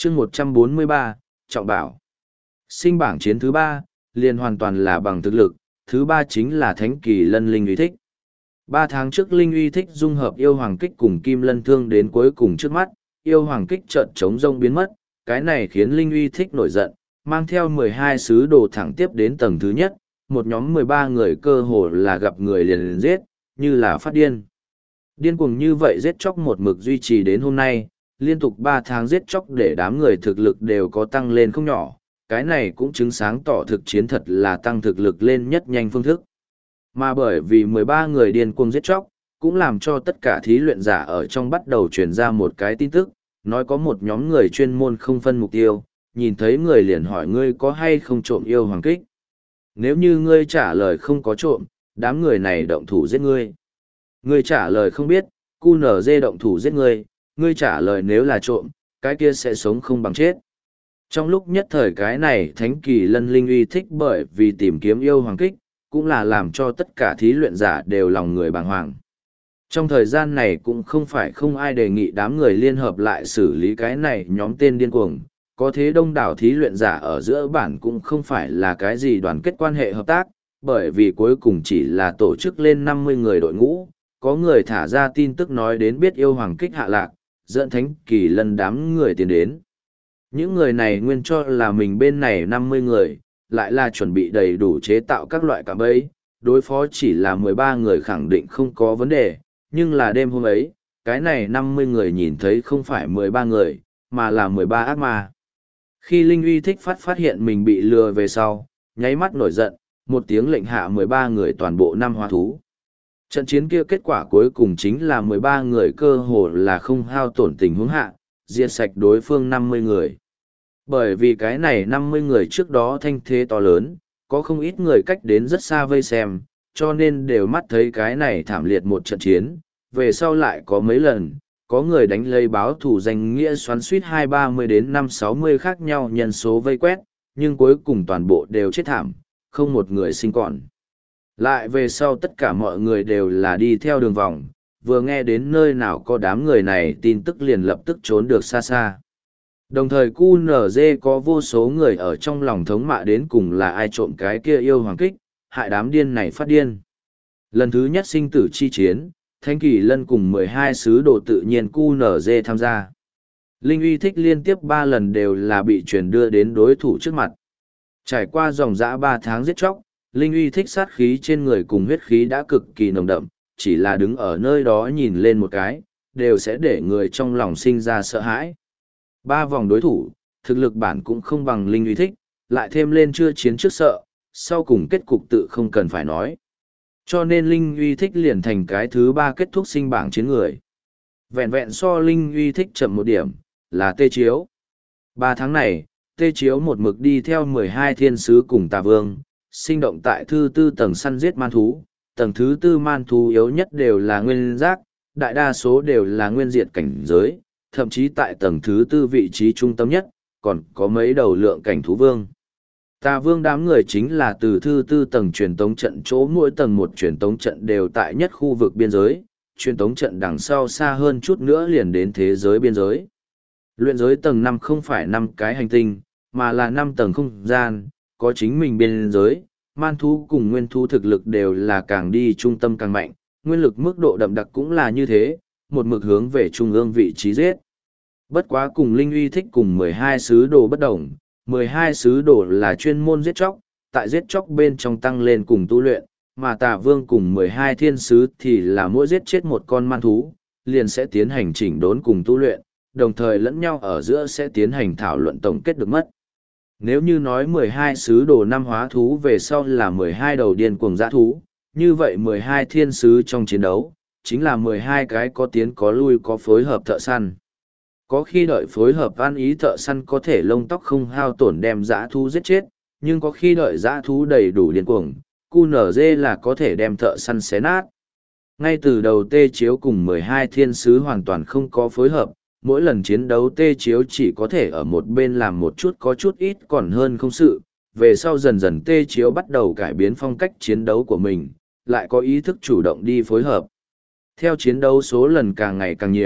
chương 143, Trọng Bảo. Sinh bảng chiến thứ 3, liền hoàn toàn là bằng thực lực, thứ 3 chính là Thánh Kỳ Lân Linh Uy Thích. 3 tháng trước Linh Uy Thích dung hợp yêu hoàng kích cùng Kim Lân Thương đến cuối cùng trước mắt, yêu hoàng kích chợt trống rông biến mất, cái này khiến Linh Uy Thích nổi giận, mang theo 12 sứ đồ thẳng tiếp đến tầng thứ nhất, một nhóm 13 người cơ hồ là gặp người liền giết, như là phát điên. Điên cuồng như vậy giết chóc một mực duy trì đến hôm nay, liên tục 3 tháng giết chóc để đám người thực lực đều có tăng lên không nhỏ, cái này cũng chứng sáng tỏ thực chiến thật là tăng thực lực lên nhất nhanh phương thức. Mà bởi vì 13 người điên cuồng giết chóc, cũng làm cho tất cả thí luyện giả ở trong bắt đầu truyền ra một cái tin tức, nói có một nhóm người chuyên môn không phân mục tiêu, nhìn thấy người liền hỏi ngươi có hay không trộm yêu hoàng kích. Nếu như ngươi trả lời không có trộm, đám người này động thủ giết ngươi. Ngươi trả lời không biết, QNZ động thủ giết ngươi, ngươi trả lời nếu là trộm, cái kia sẽ sống không bằng chết. Trong lúc nhất thời cái này Thánh Kỳ Lân Linh Uy Thích bởi vì tìm kiếm yêu hoàng kích, cũng là làm cho tất cả thí luyện giả đều lòng người bàng hoàng. Trong thời gian này cũng không phải không ai đề nghị đám người liên hợp lại xử lý cái này nhóm tên điên cuồng, có thế đông đảo thí luyện giả ở giữa bản cũng không phải là cái gì đoàn kết quan hệ hợp tác, bởi vì cuối cùng chỉ là tổ chức lên 50 người đội ngũ, có người thả ra tin tức nói đến biết yêu hoàng kích hạ lạc, dẫn Thánh Kỳ Lân đám người tiến đến. Những người này nguyên cho là mình bên này 50 người, lại là chuẩn bị đầy đủ chế tạo các loại cạm bẫy, đối phó chỉ là 13 người khẳng định không có vấn đề, nhưng là đêm hôm ấy, cái này 50 người nhìn thấy không phải 13 người, mà là 13 ác ma. Khi Linh Uy Thích phát hiện mình bị lừa về sau, nháy mắt nổi giận, một tiếng lệnh hạ 13 người toàn bộ năm hóa thú. Trận chiến kia kết quả cuối cùng chính là 13 người cơ hồ là không hao tổn tình huống hạ, diệt sạch đối phương 50 người. Bởi vì cái này 50 người trước đó thanh thế to lớn, có không ít người cách đến rất xa vây xem, cho nên đều mắt thấy cái này thảm liệt một trận chiến. Về sau lại có mấy lần, có người đánh lấy báo thủ danh nghĩa xoắn suýt 2-30 đến 5-60 khác nhau nhân số vây quét, nhưng cuối cùng toàn bộ đều chết thảm, không một người sinh còn. Lại về sau tất cả mọi người đều là đi theo đường vòng, vừa nghe đến nơi nào có đám người này tin tức liền lập tức trốn được xa xa. Đồng thời QNZ có vô số người ở trong lòng thống mạ đến cùng là ai trộm cái kia yêu hoàng kích, hại đám điên này phát điên. Lần thứ nhất sinh tử chi chiến, Thánh Kỳ Lân cùng 12 sứ đồ tự nhiên QNZ tham gia. Linh Uy Thích liên tiếp 3 lần đều là bị chuyển đưa đến đối thủ trước mặt. Trải qua dòng dã 3 tháng giết chóc, Linh Uy Thích sát khí trên người cùng huyết khí đã cực kỳ nồng đậm, chỉ là đứng ở nơi đó nhìn lên một cái, đều sẽ để người trong lòng sinh ra sợ hãi. 3 vòng đối thủ, thực lực bản cũng không bằng Linh Uy Thích, lại thêm lên chưa chiến trước sợ, sau cùng kết cục tự không cần phải nói. Cho nên Linh Uy Thích liền thành cái thứ 3 kết thúc sinh bảng chiến người. Vẹn vẹn so Linh Uy Thích chậm một điểm, là Tê Chiếu. 3 tháng này, Tê Chiếu một mực đi theo 12 thiên sứ cùng Tà Vương, sinh động tại thứ 4 tầng săn giết man thú. Tầng thứ 4 man thú yếu nhất đều là nguyên giác, đại đa số đều là nguyên diệt cảnh giới, thậm chí tại tầng thứ 4 vị trí trung tâm nhất, còn có mấy đầu lượng cảnh thú vương. Tà Vương đám người chính là từ thứ 4 tầng truyền tống trận chỗ mỗi tầng một truyền tống trận đều tại nhất khu vực biên giới, truyền tống trận đằng sau xa hơn chút nữa liền đến thế giới biên giới. Luyện giới tầng 5 không phải 5 cái hành tinh, mà là 5 tầng không gian, có chính mình biên giới, man thú cùng nguyên thú thực lực đều là càng đi trung tâm càng mạnh, nguyên lực mức độ đậm đặc cũng là như thế, một mực hướng về trung ương vị trí giết. Bất quá cùng Linh Uy Thích cùng 12 sứ đồ bất đồng, 12 sứ đồ là chuyên môn giết chóc, tại giết chóc bên trong tăng lên cùng tu luyện, mà Tà Vương cùng 12 thiên sứ thì là mỗi giết chết một con man thú, liền sẽ tiến hành chỉnh đốn cùng tu luyện, đồng thời lẫn nhau ở giữa sẽ tiến hành thảo luận tổng kết được mất. Nếu như nói 12 sứ đồ năm hóa thú về sau là 12 đầu điên cuồng dã thú, như vậy 12 thiên sứ trong chiến đấu, chính là 12 cái có tiến có lui có phối hợp thợ săn. Có khi đợi phối hợp ăn ý thợ săn có thể lông tóc không hao tổn đem dã thú giết chết, nhưng có khi đợi dã thú đầy đủ điên cuồng, QNZ là có thể đem thợ săn xé nát. Ngay từ đầu Tê Chiếu cùng 12 thiên sứ hoàn toàn không có phối hợp, mỗi lần chiến đấu Tê Chiếu chỉ có thể ở một bên làm một chút có chút ít còn hơn không sự. Về sau dần dần Tê Chiếu bắt đầu cải biến phong cách chiến đấu của mình, lại có ý thức chủ động đi phối hợp. Theo chiến đấu số lần càng ngày càng nhiều,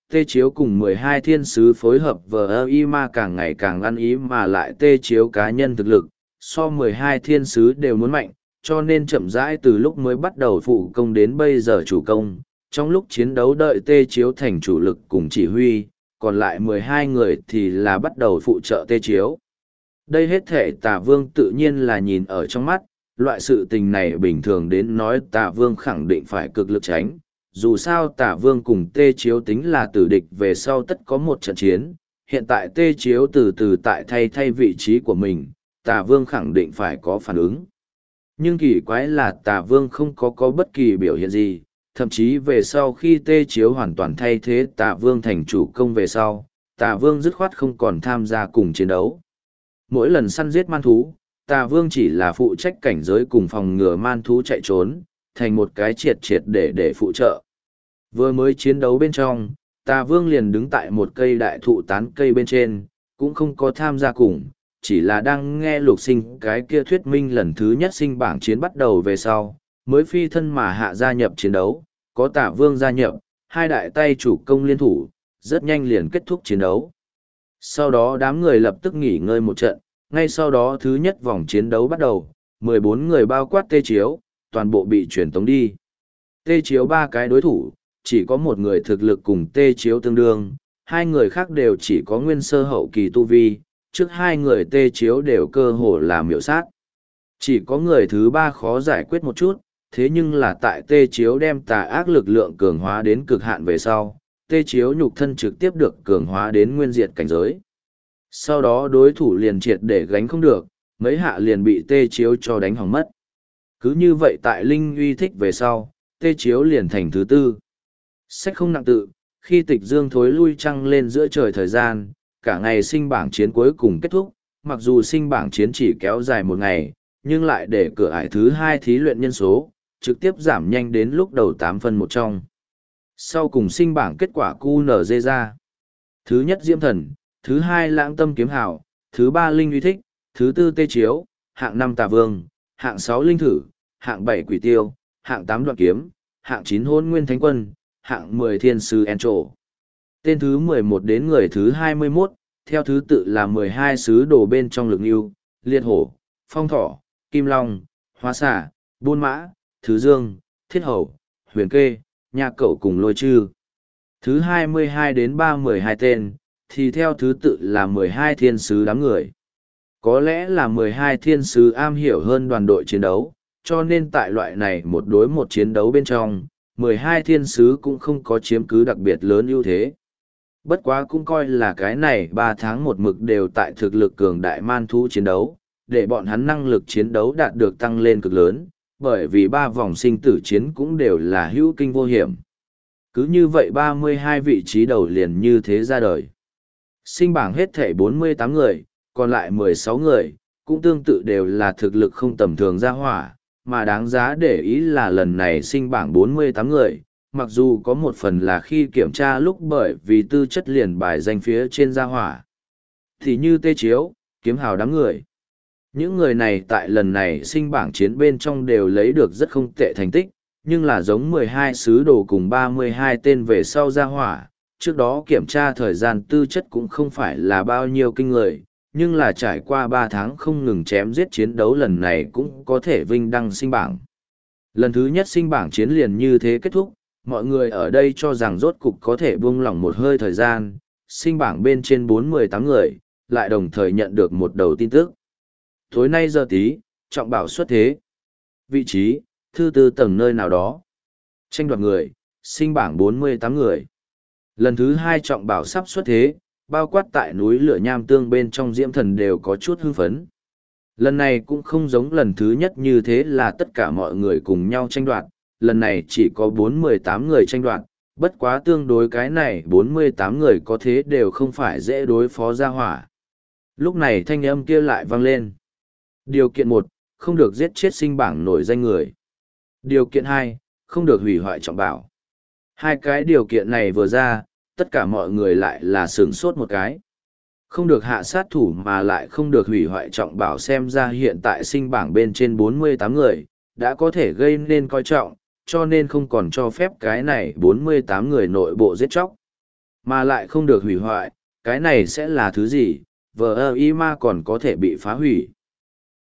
Tê Chiếu cùng 12 thiên sứ phối hợp VI ma càng ngày càng ăn ý mà lại Tê Chiếu cá nhân thực lực, so 12 thiên sứ đều muốn mạnh, cho nên chậm rãi từ lúc mới bắt đầu phụ công đến bây giờ chủ công. Trong lúc chiến đấu đợi Tê Chiếu thành chủ lực cùng chỉ huy, còn lại 12 người thì là bắt đầu phụ trợ Tê Chiếu. Đây hết thể Tả Vương tự nhiên là nhìn ở trong mắt, loại sự tình này bình thường đến nói Tả Vương khẳng định phải cực lực tránh. Dù sao Tả Vương cùng Tê Chiếu tính là tử địch về sau tất có một trận chiến, hiện tại Tê Chiếu từ từ tại thay vị trí của mình, Tả Vương khẳng định phải có phản ứng. Nhưng kỳ quái là Tả Vương không có bất kỳ biểu hiện gì, thậm chí về sau khi Tê Chiếu hoàn toàn thay thế Tả Vương thành chủ công về sau, Tả Vương dứt khoát không còn tham gia cùng chiến đấu. Mỗi lần săn giết man thú, Tả Vương chỉ là phụ trách cảnh giới cùng phòng ngừa man thú chạy trốn, thành một cái triệt để phụ trợ. Vừa mới chiến đấu bên trong, Tả Vương liền đứng tại một cây đại thụ tán cây bên trên, cũng không có tham gia cùng, chỉ là đang nghe Lục Sinh cái kia thuyết minh lần thứ nhất sinh bảng chiến bắt đầu về sau, mới phi thân mà hạ gia nhập chiến đấu, có Tả Vương gia nhập, hai đại tay chủ công liên thủ, rất nhanh liền kết thúc chiến đấu. Sau đó đám người lập tức nghỉ ngơi một trận, ngay sau đó thứ nhất vòng chiến đấu bắt đầu, 14 người bao quát Tê Chiếu, toàn bộ bị chuyển tống đi. Tê Chiếu 3 cái đối thủ, chỉ có một người thực lực cùng Tê Chiếu tương đương, hai người khác đều chỉ có nguyên sơ hậu kỳ tu vi, trước hai người Tê Chiếu đều cơ hồ là miểu sát. Chỉ có người thứ ba khó giải quyết một chút, thế nhưng là tại Tê Chiếu đem tà ác lực lượng cường hóa đến cực hạn về sau, Tê Chiếu nhục thân trực tiếp được cường hóa đến nguyên diệt cảnh giới. Sau đó đối thủ liền triệt để gánh không được, mấy hạ liền bị Tê Chiếu cho đánh hỏng mất. Cứ như vậy tại Linh uy thích về sau, Tê Chiếu liền thành thứ tư. Sách không nặng tự, khi Tịch Dương thối lui trăng lên giữa trời thời gian, cả ngày sinh bảng chiến cuối cùng kết thúc, mặc dù sinh bảng chiến chỉ kéo dài một ngày, nhưng lại để cửa ải thứ hai thí luyện nhân số, trực tiếp giảm nhanh đến lúc đầu 8 phân một trong. Sau cùng sinh bảng kết quả QNZ ra. Thứ nhất Diễm Thần, thứ hai Lãng Tâm Kiếm Hào, thứ ba Linh Uy Thích, thứ tư Tê Chiếu, hạng 5 Tà Vương, hạng 6 Linh Thử, hạng 7 Quỷ Tiêu, hạng 8 Đoạn Kiếm, hạng 9 Hôn Nguyên Thánh Quân, hạng 10 Thiên Sư Encho. Tên thứ 11 đến người thứ 21, theo thứ tự là 12 sứ đồ bên trong Lực Nưu, Liệt Hổ, Phong Thỏ, Kim Long, Hóa Xà, Buôn Mã, Thứ Dương, Thiết Hầu, Huyền Kê, Nha Cẩu cùng Lôi Chư. Thứ 22 đến 12 tên, thì theo thứ tự là 12 thiên sứ đám người. Có lẽ là 12 thiên sứ am hiểu hơn đoàn đội chiến đấu, cho nên tại loại này một đối một chiến đấu bên trong, 12 thiên sứ cũng không có chiếm cứ đặc biệt lớn ưu thế. Bất quá cũng coi là cái này 3 tháng một mực đều tại thực lực cường đại man thú chiến đấu, để bọn hắn năng lực chiến đấu đạt được tăng lên cực lớn, bởi vì 3 vòng sinh tử chiến cũng đều là hữu kinh vô hiểm. Cứ như vậy 32 vị trí đầu liền như thế ra đời. Sinh bảng hết thể 48 người, còn lại 16 người, cũng tương tự đều là thực lực không tầm thường ra hỏa, mà đáng giá để ý là lần này sinh bảng 48 người, mặc dù có một phần là khi kiểm tra lúc bởi vì tư chất liền bài danh phía trên gia hỏa. Thì như Tê Chiếu, Kiếm Hào đám người. Những người này tại lần này sinh bảng chiến bên trong đều lấy được rất không tệ thành tích, nhưng là giống 12 sứ đồ cùng 32 tên về sau gia hỏa. Trước đó kiểm tra thời gian tư chất cũng không phải là bao nhiêu kinh người, nhưng là trải qua 3 tháng không ngừng chém giết chiến đấu lần này cũng có thể vinh đăng sinh bảng. Lần thứ nhất sinh bảng chiến liền như thế kết thúc, mọi người ở đây cho rằng rốt cục có thể buông lỏng một hơi thời gian, sinh bảng bên trên 48 người, lại đồng thời nhận được một đầu tin tức. Tối nay giờ tí, Trọng Bảo xuất thế. Vị trí, thứ tư tầng nơi nào đó. Tranh đoạt người, sinh bảng 48 người. Lần thứ hai Trọng Bảo sắp xuất thế, bao quát tại núi lửa nham tương bên trong Diễm Thần đều có chút hưng phấn. Lần này cũng không giống lần thứ nhất như thế là tất cả mọi người cùng nhau tranh đoạt, lần này chỉ có 48 người tranh đoạt, bất quá tương đối cái này 48 người có thế đều không phải dễ đối phó ra hỏa. Lúc này thanh âm kia lại vang lên. Điều kiện 1, không được giết chết sinh bảng nổi danh người. Điều kiện 2, không được hủy hoại Trọng Bảo. Hai cái điều kiện này vừa ra, tất cả mọi người lại là sửng sốt một cái. Không được hạ sát thủ mà lại không được hủy hoại Trọng Bảo, xem ra hiện tại sinh bảng bên trên 48 người, đã có thể gây nên coi trọng, cho nên không còn cho phép cái này 48 người nội bộ giết chóc. Mà lại không được hủy hoại, cái này sẽ là thứ gì, vờ ơ y ma còn có thể bị phá hủy.